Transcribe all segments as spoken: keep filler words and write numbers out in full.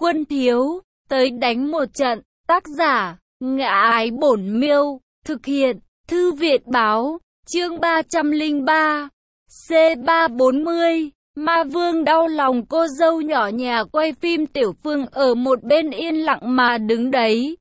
Quân thiếu, tới đánh một trận. Tác giả, Ngã Ái Bổn Miêu. Thực hiện, Thư viện báo. Chương ba trăm lẻ ba. C ba trăm bốn mươi. Ma Vương đau lòng cô dâu nhỏ nhà quay phim Tiểu Phương ở một bên yên lặng mà đứng đấy.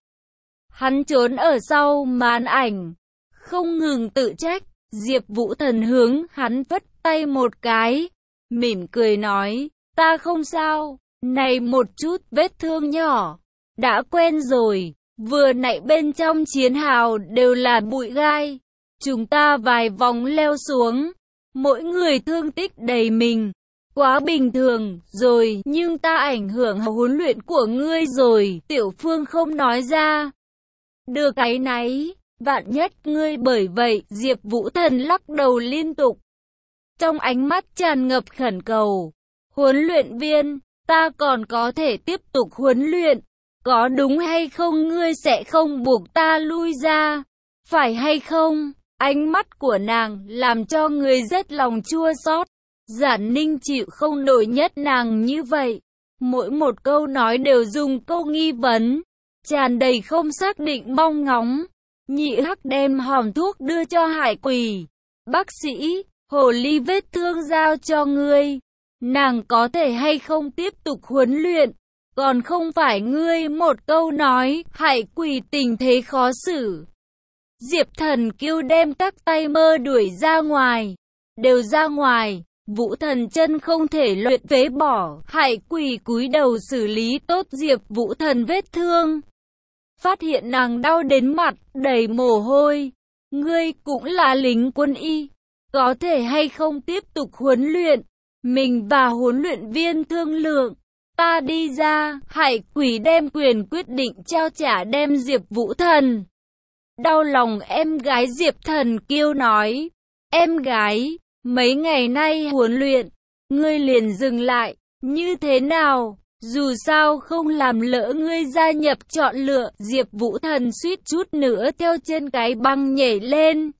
Hắn trốn ở sau màn ảnh, không ngừng tự trách. Diệp Vũ Thần hướng hắn vất tay một cái, mỉm cười nói, ta không sao, này một chút vết thương nhỏ, đã quen rồi, vừa nãy bên trong chiến hào đều là bụi gai, chúng ta vài vòng leo xuống, mỗi người thương tích đầy mình, quá bình thường rồi, nhưng ta ảnh hưởng huấn luyện của ngươi rồi, Tiểu Phương không nói ra. Được cái náy, vạn nhất ngươi bởi vậy, Diệp Vũ Thần lắc đầu liên tục. Trong ánh mắt tràn ngập khẩn cầu, huấn luyện viên, ta còn có thể tiếp tục huấn luyện, có đúng hay không ngươi sẽ không buộc ta lui ra, phải hay không? Ánh mắt của nàng làm cho người rất lòng chua xót. Giản Ninh chịu không nổi nhất nàng như vậy, mỗi một câu nói đều dùng câu nghi vấn, tràn đầy không xác định mong ngóng. Nhị Hắc đem hòm thuốc đưa cho Hải Quỳ. Bác sĩ, hồ ly vết thương giao cho ngươi. Nàng có thể hay không tiếp tục huấn luyện? Còn không phải ngươi một câu nói, Hải Quỳ tình thế khó xử. Diệp Thần Kiêu đem các tay mơ đuổi ra ngoài. Đều ra ngoài, Vũ Thần chân không thể luyện phế bỏ. Hải Quỳ cúi đầu xử lý tốt Diệp Vũ Thần vết thương. Phát hiện nàng đau đến mặt, đầy mồ hôi. Ngươi cũng là lính quân y, có thể hay không tiếp tục huấn luyện? Mình và huấn luyện viên thương lượng. Ta đi ra, Hải Quỳ đem quyền quyết định trao trả đem Diệp Vũ Thần. Đau lòng em gái Diệp Thần Kiêu nói. Em gái, mấy ngày nay huấn luyện, ngươi liền dừng lại, như thế nào? Dù sao không làm lỡ ngươi gia nhập chọn lựa. Diệp Vũ Thần suýt chút nữa theo trên cái băng nhảy lên.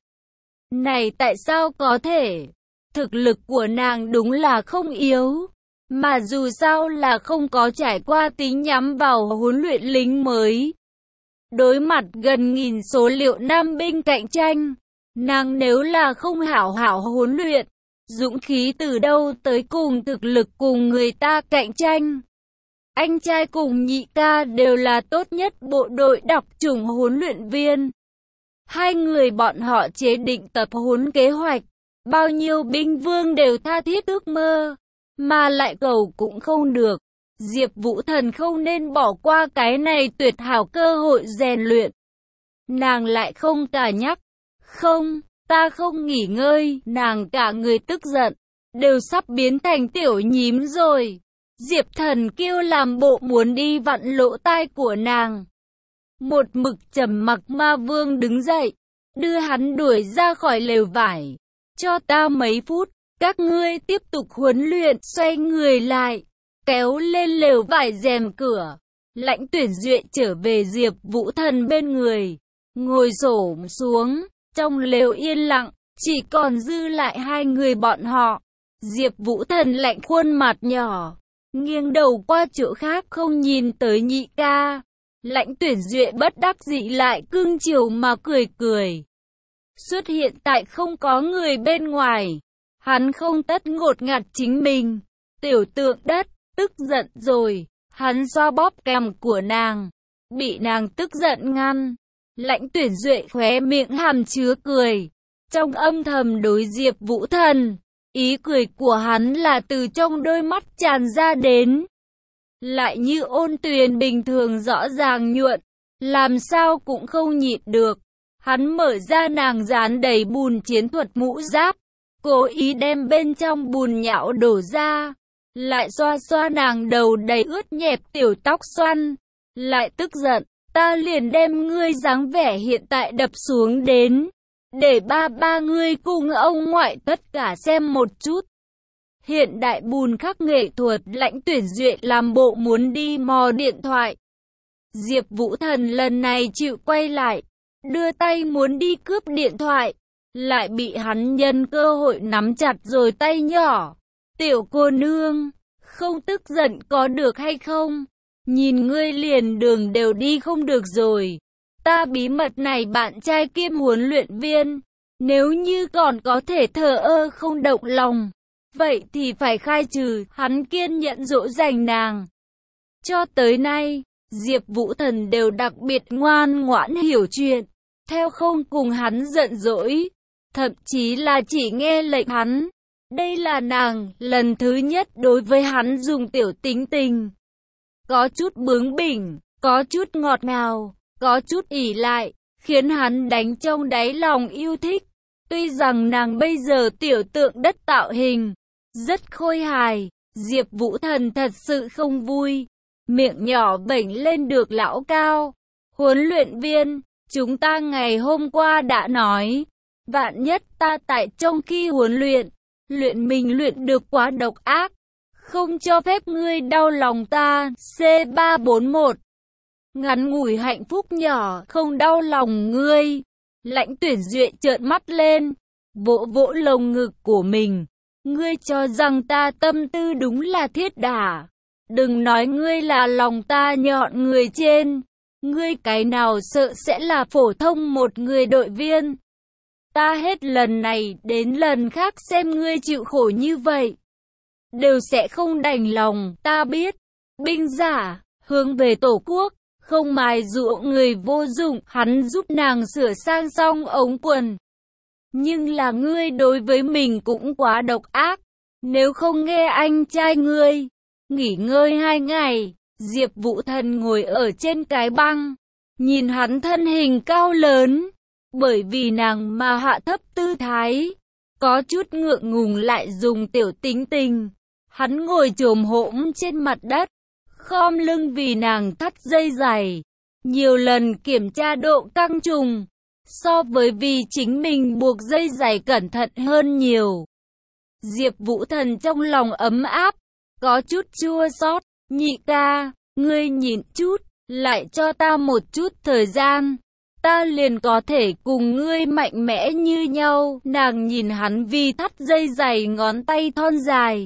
Này tại sao có thể? Thực lực của nàng đúng là không yếu, mà dù sao là không có trải qua tính nhắm vào huấn luyện lính mới. Đối mặt gần nghìn số liệu nam binh cạnh tranh, nàng nếu là không hảo hảo huấn luyện, dũng khí từ đâu tới cùng thực lực cùng người ta cạnh tranh? Anh trai cùng nhị ca đều là tốt nhất bộ đội đặc chủng huấn luyện viên. Hai người bọn họ chế định tập huấn kế hoạch, bao nhiêu binh vương đều tha thiết ước mơ, mà lại cầu cũng không được. Diệp Vũ Thần không nên bỏ qua cái này tuyệt hảo cơ hội rèn luyện. Nàng lại không cả nhắc, không, ta không nghỉ ngơi, nàng cả người tức giận, đều sắp biến thành tiểu nhím rồi. Diệp Thần Kiêu làm bộ muốn đi vặn lỗ tai của nàng. Một mực trầm mặc Ma Vương đứng dậy, đưa hắn đuổi ra khỏi lều vải. Cho ta mấy phút, các ngươi tiếp tục huấn luyện. Xoay người lại, kéo lên lều vải rèm cửa. Lãnh Tuyển Duệ trở về Diệp Vũ Thần bên người, ngồi xổm xuống. Trong lều yên lặng, chỉ còn dư lại hai người bọn họ. Diệp Vũ Thần lạnh khuôn mặt nhỏ, nghiêng đầu qua chỗ khác không nhìn tới nhị ca. Lãnh Tuyển Duệ bất đắc dĩ lại cưng chiều mà cười cười. Xuất hiện tại không có người bên ngoài, hắn không tất ngột ngạt chính mình. Tiểu Tượng Đất, tức giận rồi, hắn xoa bóp cằm của nàng, bị nàng tức giận ngăn. Lãnh Tuyển Duệ khóe miệng hàm chứa cười, trong âm thầm đối Diệp Vũ Thần. Ý cười của hắn là từ trong đôi mắt tràn ra đến, lại như ôn tuyền bình thường rõ ràng nhuận, làm sao cũng không nhịn được. Hắn mở ra nàng dán đầy bùn chiến thuật mũ giáp, cố ý đem bên trong bùn nhão đổ ra, lại xoa xoa nàng đầu đầy ướt nhẹp tiểu tóc xoăn, lại tức giận, ta liền đem ngươi dáng vẻ hiện tại đập xuống đến, để ba ba ngươi cùng ông ngoại tất cả xem một chút. Hiện đại bùn khắc nghệ thuật. Lãnh Tuyển Duệ làm bộ muốn đi mò điện thoại. Diệp Vũ Thần lần này chịu quay lại, đưa tay muốn đi cướp điện thoại, lại bị hắn nhân cơ hội nắm chặt rồi tay nhỏ. Tiểu cô nương, không tức giận có được hay không? Nhìn ngươi liền đường đều đi không được rồi. Ta bí mật này bạn trai kiêm huấn luyện viên, nếu như còn có thể thờ ơ không động lòng, vậy thì phải khai trừ. Hắn kiên nhẫn dỗ dành nàng. Cho tới nay, Diệp Vũ Thần đều đặc biệt ngoan ngoãn hiểu chuyện, theo không cùng hắn giận dỗi, thậm chí là chỉ nghe lệnh hắn. Đây là nàng lần thứ nhất đối với hắn dùng tiểu tính tình. Có chút bướng bỉnh, có chút ngọt ngào, có chút ỷ lại, khiến hắn đánh trong đáy lòng yêu thích. Tuy rằng nàng bây giờ tiểu tượng đất tạo hình, rất khôi hài, Diệp Vũ Thần thật sự không vui. Miệng nhỏ vểnh lên được lão cao. Huấn luyện viên, chúng ta ngày hôm qua đã nói, vạn nhất ta tại trong khi huấn luyện, luyện mình luyện được quá độc ác, không cho phép ngươi đau lòng ta. C ba bốn một. Ngắn ngủi hạnh phúc nhỏ, không đau lòng ngươi. Lãnh Tuyển Duệ trợn mắt lên, vỗ vỗ lồng ngực của mình. Ngươi cho rằng ta tâm tư đúng là thiết đả. Đừng nói ngươi là lòng ta nhọn người trên. Ngươi cái nào sợ sẽ là phổ thông một người đội viên. Ta hết lần này đến lần khác xem ngươi chịu khổ như vậy, đều sẽ không đành lòng. Ta biết, binh giả, hướng về tổ quốc, không mài dũa người vô dụng. Hắn giúp nàng sửa sang xong ống quần. Nhưng là ngươi đối với mình cũng quá độc ác. Nếu không nghe anh trai ngươi, nghỉ ngơi hai ngày. Diệp Vũ Thần ngồi ở trên cái băng, nhìn hắn thân hình cao lớn, bởi vì nàng mà hạ thấp tư thái, có chút ngượng ngùng lại dùng tiểu tính tình. Hắn ngồi chồm hổm trên mặt đất, khom lưng vì nàng thắt dây giày, nhiều lần kiểm tra độ căng trùng, so với vì chính mình buộc dây giày cẩn thận hơn nhiều. Diệp Vũ Thần trong lòng ấm áp, có chút chua xót. Nhị ca, ngươi nhịn chút, lại cho ta một chút thời gian, ta liền có thể cùng ngươi mạnh mẽ như nhau. Nàng nhìn hắn vì thắt dây giày ngón tay thon dài.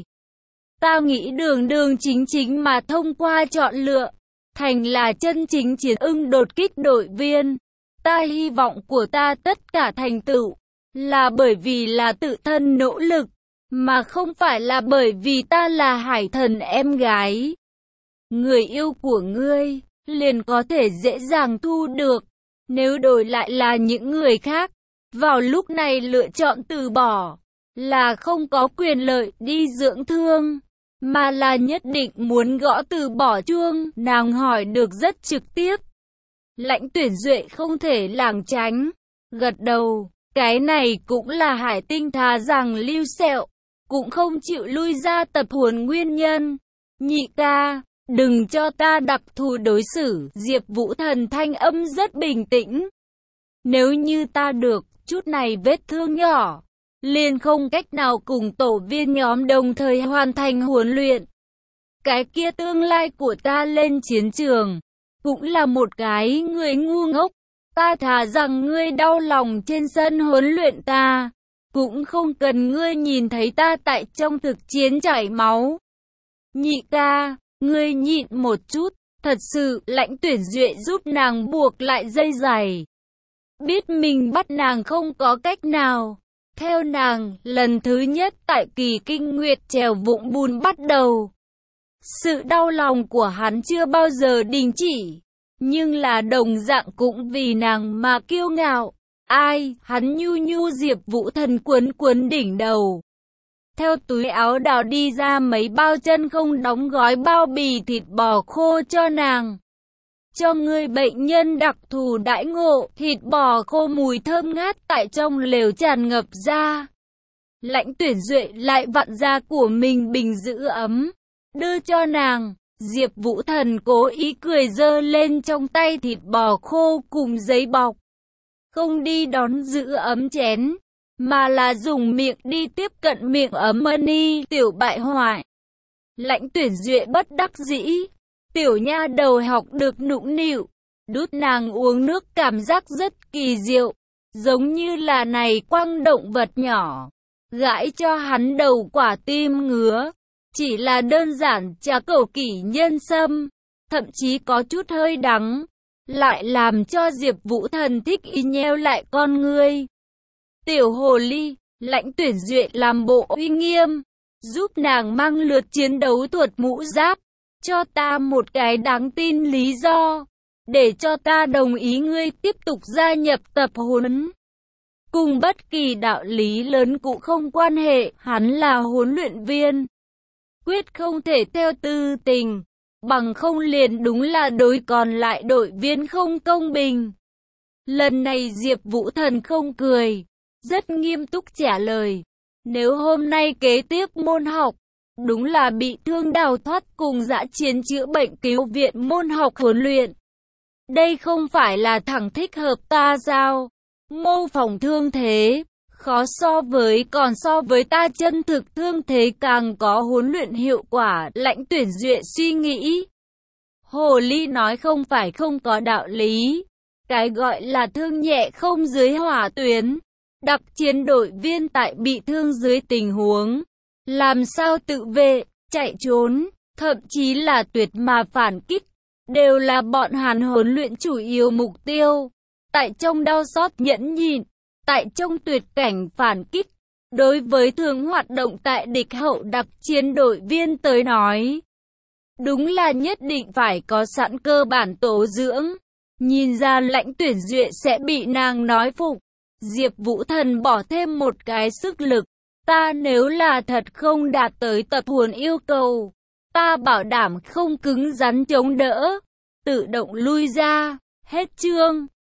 Ta nghĩ đường đường chính chính mà thông qua chọn lựa, thành là chân chính chiến ưng đột kích đội viên. Ta hy vọng của ta tất cả thành tựu, là bởi vì là tự thân nỗ lực, mà không phải là bởi vì ta là hải thần em gái. Người yêu của ngươi, liền có thể dễ dàng thu được. Nếu đổi lại là những người khác, vào lúc này lựa chọn từ bỏ, là không có quyền lợi đi dưỡng thương, mà là nhất định muốn gõ từ bỏ chuông. Nàng hỏi được rất trực tiếp. Lãnh Tuyển Duệ không thể lảng tránh, gật đầu. Cái này cũng là Hải Tinh thà rằng lưu sẹo, cũng không chịu lui ra tập huấn nguyên nhân. Nhị ca, đừng cho ta đặc thù đối xử. Diệp Vũ Thần thanh âm rất bình tĩnh. Nếu như ta được chút này vết thương nhỏ, liền không cách nào cùng tổ viên nhóm đồng thời hoàn thành huấn luyện, cái kia tương lai của ta lên chiến trường, cũng là một cái người ngu ngốc. Ta thà rằng ngươi đau lòng trên sân huấn luyện ta, cũng không cần ngươi nhìn thấy ta tại trong thực chiến chảy máu. Nhị ca, ngươi nhịn một chút, thật sự. Lãnh Tuyển Duệ giúp nàng buộc lại dây giày. Biết mình bắt nàng không có cách nào. Theo nàng, lần thứ nhất tại kỳ kinh nguyệt trèo vụng bùn bắt đầu, sự đau lòng của hắn chưa bao giờ đình chỉ, nhưng là đồng dạng cũng vì nàng mà kiêu ngạo. Ai, hắn nhu nhu. Diệp Vũ Thần quấn quấn đỉnh đầu, theo túi áo đào đi ra mấy bao chân không đóng gói bao bì thịt bò khô cho nàng. Cho người bệnh nhân đặc thù đãi ngộ. Thịt bò khô mùi thơm ngát tại trong lều tràn ngập ra. Lãnh Tuyển Duệ lại vặn ra của mình bình giữ ấm, đưa cho nàng. Diệp Vũ Thần cố ý cười giơ lên trong tay thịt bò khô cùng giấy bọc, không đi đón giữ ấm chén, mà là dùng miệng đi tiếp cận miệng ấm mani. Tiểu bại hoại. Lãnh Tuyển Duệ bất đắc dĩ. Tiểu nha đầu học được nũng nịu, đút nàng uống nước cảm giác rất kỳ diệu, giống như là này quăng động vật nhỏ, gãi cho hắn đầu quả tim ngứa. Chỉ là đơn giản trà cầu kỷ nhân sâm, thậm chí có chút hơi đắng, lại làm cho Diệp Vũ Thần thích ý nheo lại con ngươi. Tiểu hồ ly, Lãnh Tuyển Duệ làm bộ uy nghiêm, giúp nàng mang lượt chiến đấu thuật mũ giáp, cho ta một cái đáng tin lý do, để cho ta đồng ý ngươi tiếp tục gia nhập tập huấn. Cùng bất kỳ đạo lý lớn cũng không quan hệ, hắn là huấn luyện viên. Quyết không thể theo tư tình, bằng không liền đúng là đối còn lại đội viên không công bình. Lần này Diệp Vũ Thần không cười, rất nghiêm túc trả lời. Nếu hôm nay kế tiếp môn học, đúng là bị thương đào thoát cùng dã chiến chữa bệnh cứu viện môn học huấn luyện. Đây không phải là thẳng thích hợp ta sao? Mô phỏng thương thế, khó so với còn so với ta chân thực thương thế càng có huấn luyện hiệu quả. Lãnh Tuyển Duệ suy nghĩ. Hồ ly nói không phải không có đạo lý. Cái gọi là thương nhẹ không dưới hỏa tuyến. Đặc chiến đội viên tại bị thương dưới tình huống, làm sao tự vệ, chạy trốn, thậm chí là tuyệt mà phản kích, đều là bọn hắn huấn luyện chủ yếu mục tiêu. Tại trong đau xót nhẫn nhịn, tại trong tuyệt cảnh phản kích, đối với thường hoạt động tại địch hậu đặc chiến đội viên tới nói, đúng là nhất định phải có sẵn cơ bản tố dưỡng. Nhìn ra Lãnh Tuyển Duệ sẽ bị nàng nói phục, Diệp Vũ Thần bỏ thêm một cái sức lực. Ta nếu là thật không đạt tới tập huấn yêu cầu, ta bảo đảm không cứng rắn chống đỡ, tự động lui ra. Hết chương.